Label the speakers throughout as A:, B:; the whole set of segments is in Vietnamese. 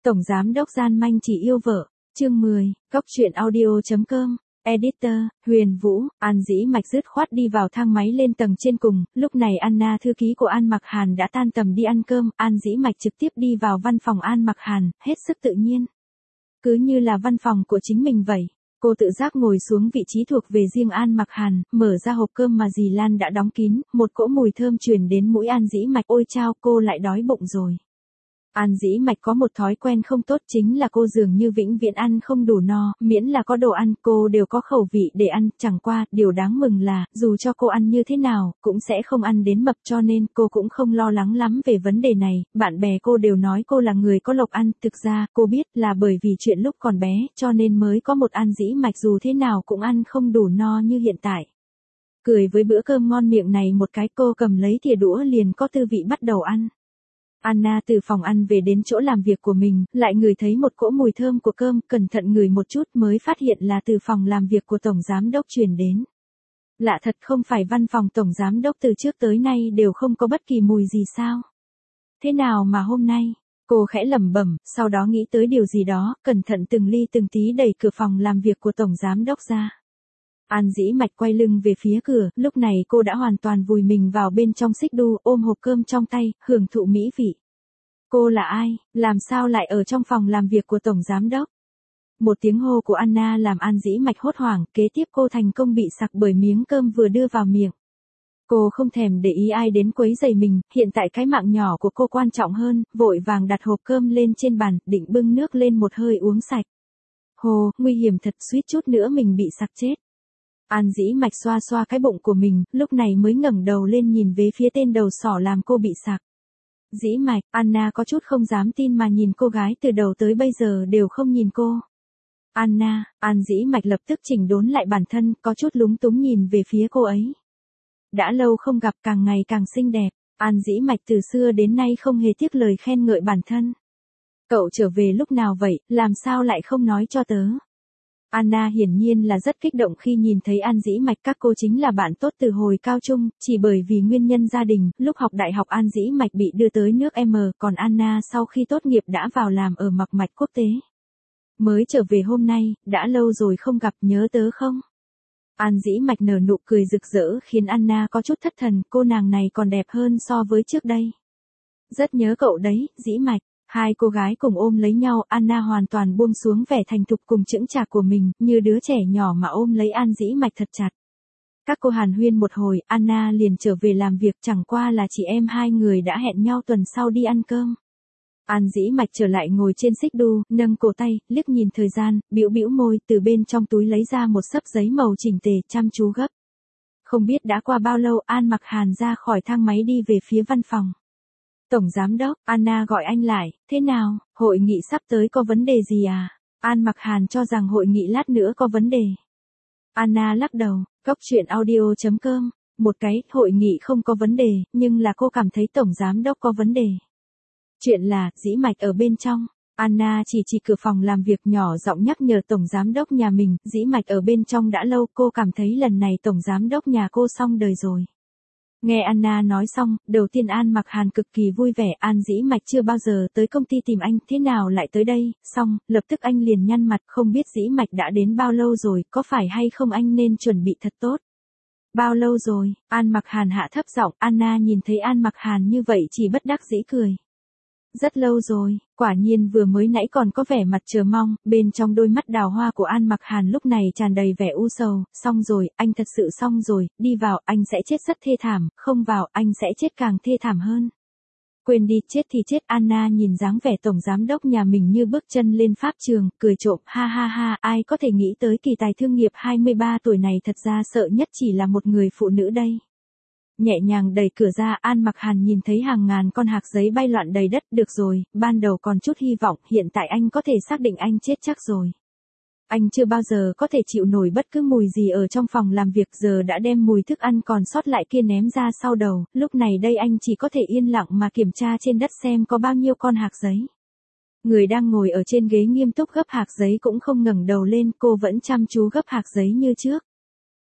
A: Tổng giám đốc gian manh chỉ yêu vợ, chương 10, Cóc truyện audio.com, Editor, Huyền Vũ. An Dĩ Mạch dứt khoát đi vào thang máy lên tầng trên cùng, lúc này Anna thư ký của An Mặc Hàn đã tan tầm đi ăn cơm, An Dĩ Mạch trực tiếp đi vào văn phòng An Mặc Hàn, hết sức tự nhiên. Cứ như là văn phòng của chính mình vậy. Cô tự giác ngồi xuống vị trí thuộc về riêng An Mặc Hàn, mở ra hộp cơm mà dì Lan đã đóng kín, một cỗ mùi thơm truyền đến mũi An Dĩ Mạch. Ôi chao, cô lại đói bụng rồi. An Dĩ Mạch có một thói quen không tốt, chính là cô dường như vĩnh viễn ăn không đủ no, miễn là có đồ ăn, cô đều có khẩu vị để ăn, chẳng qua, điều đáng mừng là, dù cho cô ăn như thế nào, cũng sẽ không ăn đến mập, cho nên cô cũng không lo lắng lắm về vấn đề này. Bạn bè cô đều nói cô là người có lộc ăn, thực ra, cô biết là bởi vì chuyện lúc còn bé, cho nên mới có một An Dĩ Mạch dù thế nào cũng ăn không đủ no như hiện tại. Cười với bữa cơm ngon miệng này một cái, cô cầm lấy thìa đũa liền có tư vị bắt đầu ăn. Anna từ phòng ăn về đến chỗ làm việc của mình, lại ngửi thấy một cỗ mùi thơm của cơm, cẩn thận ngửi một chút mới phát hiện là từ phòng làm việc của Tổng Giám Đốc truyền đến. Lạ thật, không phải văn phòng Tổng Giám Đốc từ trước tới nay đều không có bất kỳ mùi gì sao? Thế nào mà hôm nay? Cô khẽ lẩm bẩm, sau đó nghĩ tới điều gì đó, cẩn thận từng ly từng tí đẩy cửa phòng làm việc của Tổng Giám Đốc ra. An Dĩ Mạch quay lưng về phía cửa, lúc này cô đã hoàn toàn vùi mình vào bên trong xích đu, ôm hộp cơm trong tay, hưởng thụ mỹ vị. Cô là ai, làm sao lại ở trong phòng làm việc của Tổng Giám Đốc? Một tiếng hô của Anna làm An Dĩ Mạch hốt hoảng, kế tiếp cô thành công bị sặc bởi miếng cơm vừa đưa vào miệng. Cô không thèm để ý ai đến quấy rầy mình, hiện tại cái mạng nhỏ của cô quan trọng hơn, vội vàng đặt hộp cơm lên trên bàn, định bưng nước lên một hơi uống sạch. Hồ, nguy hiểm thật, suýt chút nữa mình bị sặc chết. An Dĩ Mạch xoa xoa cái bụng của mình, lúc này mới ngẩng đầu lên nhìn về phía tên đầu sỏ làm cô bị sặc. Dĩ Mạch, Anna có chút không dám tin mà nhìn cô gái từ đầu tới bây giờ đều không nhìn cô. Anna, An Dĩ Mạch lập tức chỉnh đốn lại bản thân, có chút lúng túng nhìn về phía cô ấy. Đã lâu không gặp, càng ngày càng xinh đẹp, An Dĩ Mạch từ xưa đến nay không hề tiếc lời khen ngợi bản thân. Cậu trở về lúc nào vậy, làm sao lại không nói cho tớ? Anna hiển nhiên là rất kích động khi nhìn thấy An Dĩ Mạch, các cô chính là bạn tốt từ hồi cao trung, chỉ bởi vì nguyên nhân gia đình, lúc học đại học An Dĩ Mạch bị đưa tới nước M, còn Anna sau khi tốt nghiệp đã vào làm ở Mặc Mạch Quốc tế. Mới trở về hôm nay, đã lâu rồi không gặp, nhớ tớ không? An Dĩ Mạch nở nụ cười rực rỡ khiến Anna có chút thất thần, cô nàng này còn đẹp hơn so với trước đây. Rất nhớ cậu đấy, Dĩ Mạch. Hai cô gái cùng ôm lấy nhau, Anna hoàn toàn buông xuống vẻ thành thục cùng chững chạc của mình, như đứa trẻ nhỏ mà ôm lấy An Dĩ Mạch thật chặt. Các cô hàn huyên một hồi, Anna liền trở về làm việc, chẳng qua là chị em hai người đã hẹn nhau tuần sau đi ăn cơm. An Dĩ Mạch trở lại ngồi trên xích đu, nâng cổ tay, liếc nhìn thời gian, bĩu bĩu môi, từ bên trong túi lấy ra một xấp giấy màu chỉnh tề, chăm chú gấp. Không biết đã qua bao lâu, An Mặc Hàn ra khỏi thang máy đi về phía văn phòng. Tổng Giám Đốc, Anna gọi anh lại, thế nào, hội nghị sắp tới có vấn đề gì à? An Mặc Hàn cho rằng hội nghị lát nữa có vấn đề. Anna lắc đầu, Cóc truyện audio.com, một cái, hội nghị không có vấn đề, nhưng là cô cảm thấy Tổng Giám Đốc có vấn đề. Chuyện là, Dĩ Mạch ở bên trong. Anna chỉ cửa phòng làm việc nhỏ giọng nhắc nhở Tổng Giám Đốc nhà mình, Dĩ Mạch ở bên trong đã lâu, cô cảm thấy lần này Tổng Giám Đốc nhà cô xong đời rồi. Nghe Anna nói xong, đầu tiên An Mặc Hàn cực kỳ vui vẻ, An Dĩ Mạch chưa bao giờ tới công ty tìm anh, thế nào lại tới đây, xong, lập tức anh liền nhăn mặt, không biết Dĩ Mạch đã đến bao lâu rồi, có phải hay không anh nên chuẩn bị thật tốt. Bao lâu rồi, An Mặc Hàn hạ thấp giọng, Anna nhìn thấy An Mặc Hàn như vậy chỉ bất đắc dĩ cười. Rất lâu rồi, quả nhiên vừa mới nãy còn có vẻ mặt chờ mong, bên trong đôi mắt đào hoa của An Mặc Hàn lúc này tràn đầy vẻ u sầu, xong rồi, anh thật sự xong rồi, đi vào, anh sẽ chết rất thê thảm, không vào, anh sẽ chết càng thê thảm hơn. Quên đi, chết thì chết, Anna nhìn dáng vẻ Tổng Giám Đốc nhà mình như bước chân lên pháp trường, cười trộm, ha ha ha, ai có thể nghĩ tới kỳ tài thương nghiệp 23 tuổi này thật ra sợ nhất chỉ là một người phụ nữ đây. Nhẹ nhàng đẩy cửa ra, An Mặc Hàn nhìn thấy hàng ngàn con hạc giấy bay loạn đầy đất, được rồi, ban đầu còn chút hy vọng, hiện tại anh có thể xác định anh chết chắc rồi. Anh chưa bao giờ có thể chịu nổi bất cứ mùi gì ở trong phòng làm việc, giờ đã đem mùi thức ăn còn sót lại kia ném ra sau đầu, lúc này đây anh chỉ có thể yên lặng mà kiểm tra trên đất xem có bao nhiêu con hạc giấy. Người đang ngồi ở trên ghế nghiêm túc gấp hạc giấy cũng không ngẩng đầu lên, cô vẫn chăm chú gấp hạc giấy như trước.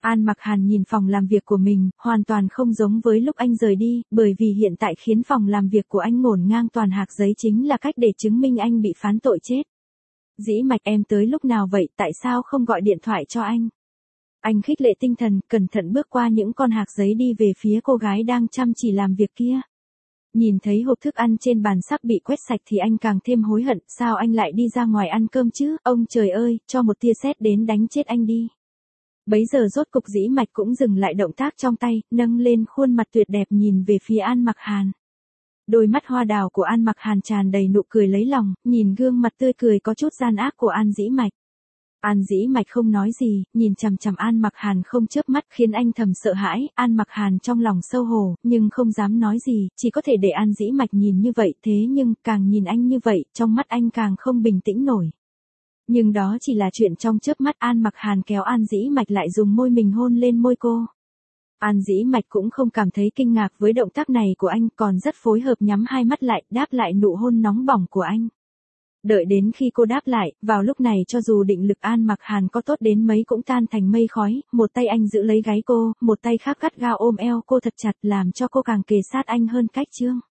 A: An Mặc Hàn nhìn phòng làm việc của mình, hoàn toàn không giống với lúc anh rời đi, bởi vì hiện tại khiến phòng làm việc của anh ngổn ngang toàn hạc giấy chính là cách để chứng minh anh bị phán tội chết. Dĩ Mạch, em tới lúc nào vậy, tại sao không gọi điện thoại cho anh? Anh khích lệ tinh thần, cẩn thận bước qua những con hạc giấy đi về phía cô gái đang chăm chỉ làm việc kia. Nhìn thấy hộp thức ăn trên bàn sắp bị quét sạch thì anh càng thêm hối hận, sao anh lại đi ra ngoài ăn cơm chứ, ông trời ơi, cho một tia sét đến đánh chết anh đi. Bấy giờ rốt cục Dĩ Mạch cũng dừng lại động tác trong tay, nâng lên khuôn mặt tuyệt đẹp nhìn về phía An Mặc Hàn. Đôi mắt hoa đào của An Mặc Hàn tràn đầy nụ cười lấy lòng, nhìn gương mặt tươi cười có chút gian ác của An Dĩ Mạch. An Dĩ Mạch không nói gì, nhìn chằm chằm An Mặc Hàn không chớp mắt khiến anh thầm sợ hãi, An Mặc Hàn trong lòng xấu hổ, nhưng không dám nói gì, chỉ có thể để An Dĩ Mạch nhìn như vậy, thế nhưng, càng nhìn anh như vậy, trong mắt anh càng không bình tĩnh nổi. Nhưng đó chỉ là chuyện trong chớp mắt, An Mặc Hàn kéo An Dĩ Mạch lại dùng môi mình hôn lên môi cô. An Dĩ Mạch cũng không cảm thấy kinh ngạc với động tác này của anh, còn rất phối hợp nhắm hai mắt lại, đáp lại nụ hôn nóng bỏng của anh. Đợi đến khi cô đáp lại, vào lúc này cho dù định lực An Mặc Hàn có tốt đến mấy cũng tan thành mây khói, một tay anh giữ lấy gáy cô, một tay khác gắt gao ôm eo cô thật chặt làm cho cô càng kề sát anh hơn cách chương.